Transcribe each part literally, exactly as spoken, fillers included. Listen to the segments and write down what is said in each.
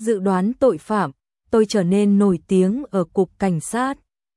dự đoán tội phạm, tôi trở nên nổi tiếng ở cục cảnh sát.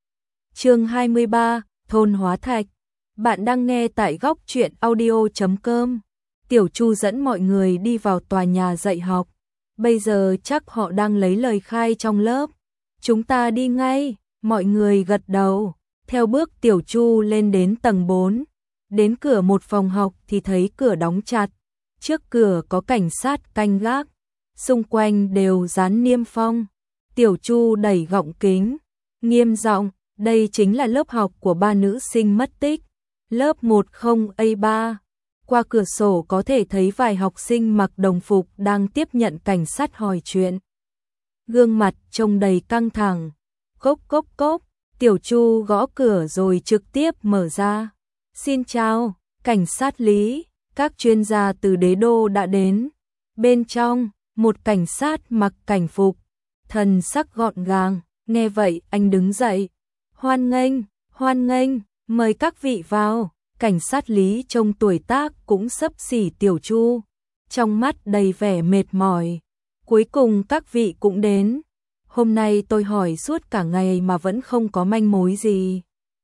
Chương hai mươi ba, thôn Hóa Thạch. Bạn đang nghe tại góc truyện audio chấm com. Tiểu Chu dẫn mọi người đi vào tòa nhà dạy học. Bây giờ chắc họ đang lấy lời khai trong lớp. Chúng ta đi ngay, mọi người gật đầu. Theo bước Tiểu Chu lên đến tầng bốn. Đến cửa một phòng học thì thấy cửa đóng chặt. Trước cửa có cảnh sát canh gác. Xung quanh đều dán niêm phong. Tiểu Chu đẩy gọng kính, nghiêm giọng, đây chính là lớp học của ba nữ sinh mất tích. Lớp một không A ba. Qua cửa sổ có thể thấy vài học sinh mặc đồng phục đang tiếp nhận cảnh sát hỏi chuyện. Gương mặt trông đầy căng thẳng. Cốc cốc cốc, Tiểu Chu gõ cửa rồi trực tiếp mở ra. Xin chào, cảnh sát Lý, các chuyên gia từ đế đô đã đến. Bên trong, một cảnh sát mặc cảnh phục, thần sắc gọn gàng, nghe vậy anh đứng dậy. Hoan nghênh, hoan nghênh, mời các vị vào. Cảnh sát Lý trông tuổi tác cũng xấp xỉ Tiểu Chu, trong mắt đầy vẻ mệt mỏi. Cuối cùng các vị cũng đến. Hôm nay tôi hỏi suốt cả ngày mà vẫn không có manh mối gì.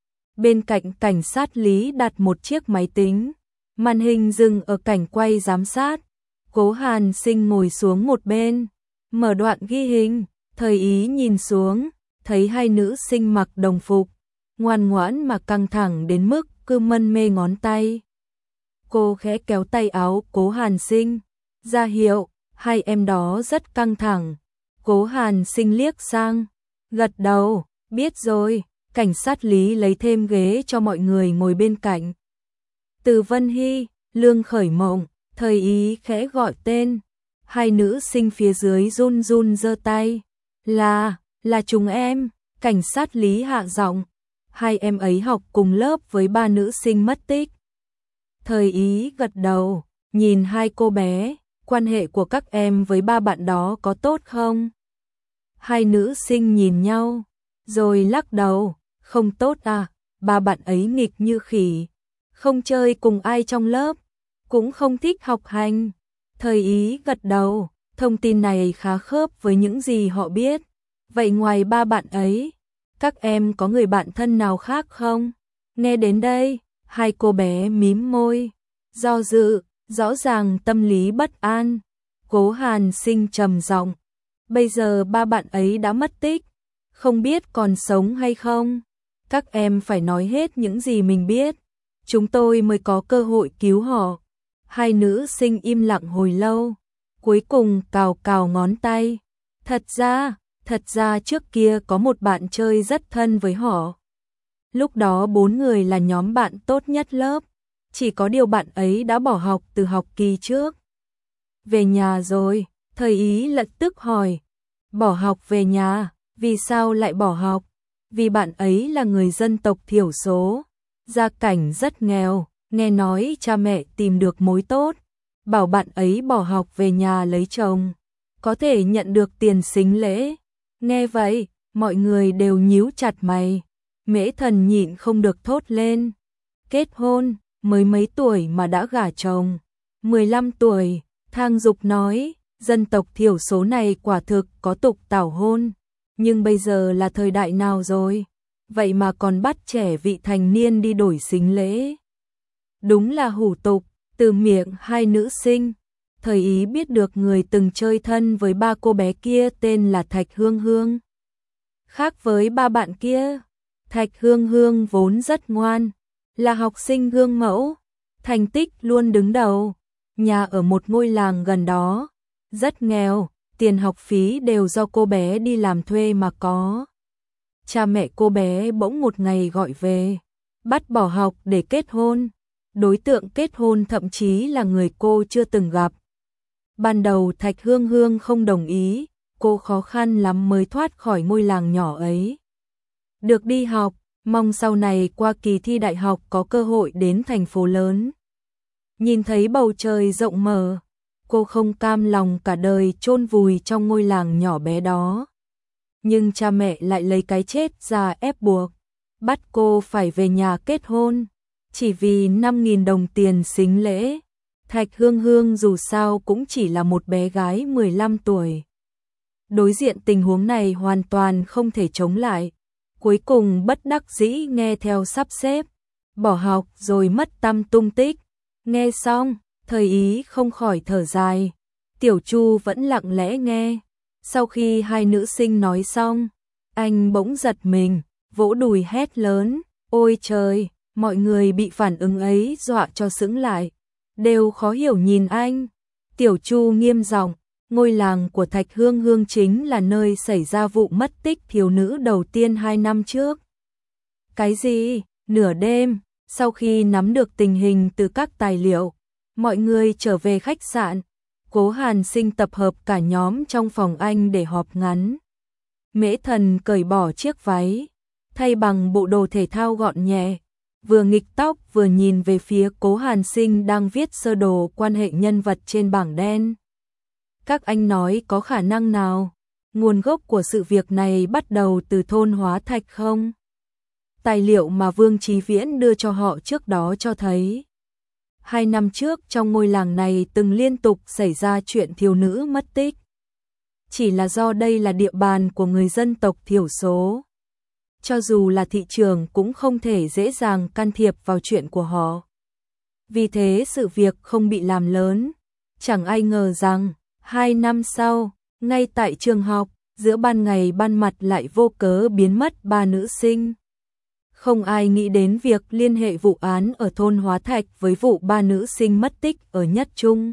Bên cạnh cảnh sát Lý đặt một chiếc máy tính, màn hình dừng ở cảnh quay giám sát. Cố Hàn Sinh ngồi xuống một bên, mở đoạn ghi hình. Thời Ý nhìn xuống, thấy hai nữ sinh mặc đồng phục, ngoan ngoãn mà căng thẳng đến mức cứ mân mê ngón tay. Cô khẽ kéo tay áo Cố Hàn Sinh, ra hiệu, hai em đó rất căng thẳng. Cố Hàn Sinh liếc sang, gật đầu, biết rồi. Cảnh sát Lý lấy thêm ghế cho mọi người ngồi bên cạnh. Từ Vân Hy, Lương Khởi Mộng, Thời Ý khẽ gọi tên. Hai nữ sinh phía dưới run run giơ tay. Là, là chúng em. Cảnh sát Lý hạ giọng. Hai em ấy học cùng lớp với ba nữ sinh mất tích. Thời Ý gật đầu, nhìn hai cô bé. Quan hệ của các em với ba bạn đó có tốt không? Hai nữ sinh nhìn nhau, rồi lắc đầu. Không tốt à, ba bạn ấy nghịch như khỉ. Không chơi cùng ai trong lớp, cũng không thích học hành. Thời Ý gật đầu, thông tin này khá khớp với những gì họ biết. Vậy ngoài ba bạn ấy, các em có người bạn thân nào khác không? Nghe đến đây, hai cô bé mím môi, do dự, rõ ràng tâm lý bất an. Cố Hàn Sinh trầm giọng, bây giờ ba bạn ấy đã mất tích, không biết còn sống hay không. Các em phải nói hết những gì mình biết, chúng tôi mới có cơ hội cứu họ. Hai nữ sinh im lặng hồi lâu, cuối cùng cào cào ngón tay. Thật ra, thật ra trước kia có một bạn chơi rất thân với họ. Lúc đó bốn người là nhóm bạn tốt nhất lớp, chỉ có điều bạn ấy đã bỏ học từ học kỳ trước. Về nhà rồi, Thời Ý lập tức hỏi. Bỏ học về nhà, vì sao lại bỏ học? Vì bạn ấy là người dân tộc thiểu số, gia cảnh rất nghèo, nghe nói cha mẹ tìm được mối tốt, bảo bạn ấy bỏ học về nhà lấy chồng, có thể nhận được tiền sính lễ. Nghe vậy, mọi người đều nhíu chặt mày. Mễ Thần nhịn không được thốt lên. Kết hôn, mới mấy tuổi mà đã gả chồng. mười lăm tuổi, Thang Dục nói, dân tộc thiểu số này quả thực có tục tảo hôn. Nhưng bây giờ là thời đại nào rồi? Vậy mà còn bắt trẻ vị thành niên đi đổi sính lễ. Đúng là hủ tục. Từ miệng hai nữ sinh, Thời Ý biết được người từng chơi thân với ba cô bé kia tên là Thạch Hương Hương. Khác với ba bạn kia, Thạch Hương Hương vốn rất ngoan, là học sinh gương mẫu, thành tích luôn đứng đầu, nhà ở một ngôi làng gần đó, rất nghèo. Tiền học phí đều do cô bé đi làm thuê mà có. Cha mẹ cô bé bỗng một ngày gọi về, bắt bỏ học để kết hôn. Đối tượng kết hôn thậm chí là người cô chưa từng gặp. Ban đầu Thạch Hương Hương không đồng ý, cô khó khăn lắm mới thoát khỏi ngôi làng nhỏ ấy. Được đi học, mong sau này qua kỳ thi đại học có cơ hội đến thành phố lớn. Nhìn thấy bầu trời rộng mở, cô không cam lòng cả đời chôn vùi trong ngôi làng nhỏ bé đó. Nhưng cha mẹ lại lấy cái chết ra ép buộc, bắt cô phải về nhà kết hôn, chỉ vì năm nghìn đồng tiền sính lễ. Thạch Hương Hương dù sao cũng chỉ là một bé gái mười lăm tuổi. Đối diện tình huống này hoàn toàn không thể chống lại. Cuối cùng bất đắc dĩ nghe theo sắp xếp, bỏ học rồi mất tăm tung tích. Nghe xong, Thời Ý không khỏi thở dài. Tiểu Chu vẫn lặng lẽ nghe. Sau khi hai nữ sinh nói xong, anh bỗng giật mình, vỗ đùi hét lớn, ôi trời, mọi người bị phản ứng ấy dọa cho sững lại, đều khó hiểu nhìn anh. Tiểu Chu nghiêm giọng, ngôi làng của Thạch Hương Hương chính là nơi xảy ra vụ mất tích thiếu nữ đầu tiên hai năm trước. Cái gì? Nửa đêm, sau khi nắm được tình hình từ các tài liệu, mọi người trở về khách sạn. Cố Hàn Sinh tập hợp cả nhóm trong phòng anh để họp ngắn. Mễ Thần cởi bỏ chiếc váy, thay bằng bộ đồ thể thao gọn nhẹ, vừa nghịch tóc vừa nhìn về phía Cố Hàn Sinh đang viết sơ đồ quan hệ nhân vật trên bảng đen. Các anh nói có khả năng nào nguồn gốc của sự việc này bắt đầu từ thôn Hóa Thạch không? Tài liệu mà Vương Chí Viễn đưa cho họ trước đó cho thấy, hai năm trước trong ngôi làng này từng liên tục xảy ra chuyện thiếu nữ mất tích. Chỉ là do đây là địa bàn của người dân tộc thiểu số. Cho dù là thị trường cũng không thể dễ dàng can thiệp vào chuyện của họ. Vì thế sự việc không bị làm lớn. Chẳng ai ngờ rằng, hai năm sau, ngay tại trường học, giữa ban ngày ban mặt lại vô cớ biến mất ba nữ sinh. Không ai nghĩ đến việc liên hệ vụ án ở thôn Hóa Thạch với vụ ba nữ sinh mất tích ở Nhất Trung.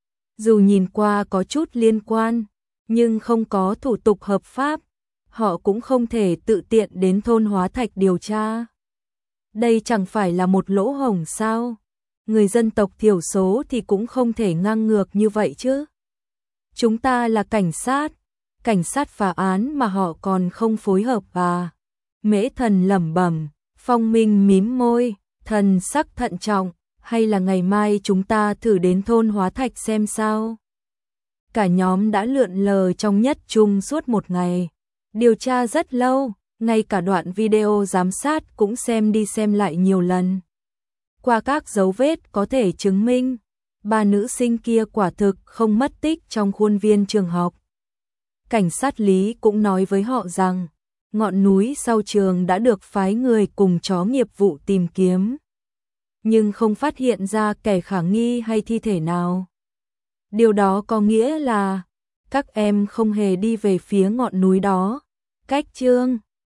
Dù nhìn qua có chút liên quan, nhưng không có thủ tục hợp pháp, họ cũng không thể tự tiện đến thôn Hóa Thạch điều tra. Đây chẳng phải là một lỗ hổng sao? Người dân tộc thiểu số thì cũng không thể ngang ngược như vậy chứ. Chúng ta là cảnh sát, cảnh sát phá án mà họ còn không phối hợp à? Mễ Thần lẩm bẩm, Phong Minh mím môi, thần sắc thận trọng, hay là ngày mai chúng ta thử đến thôn Hóa Thạch xem sao? Cả nhóm đã lượn lờ trong Nhất Trung suốt một ngày, điều tra rất lâu, ngay cả đoạn video giám sát cũng xem đi xem lại nhiều lần. Qua các dấu vết có thể chứng minh, ba nữ sinh kia quả thực không mất tích trong khuôn viên trường học. Cảnh sát Lý cũng nói với họ rằng, ngọn núi sau trường đã được phái người cùng chó nghiệp vụ tìm kiếm, nhưng không phát hiện ra kẻ khả nghi hay thi thể nào. Điều đó có nghĩa là các em không hề đi về phía ngọn núi đó. Cách chương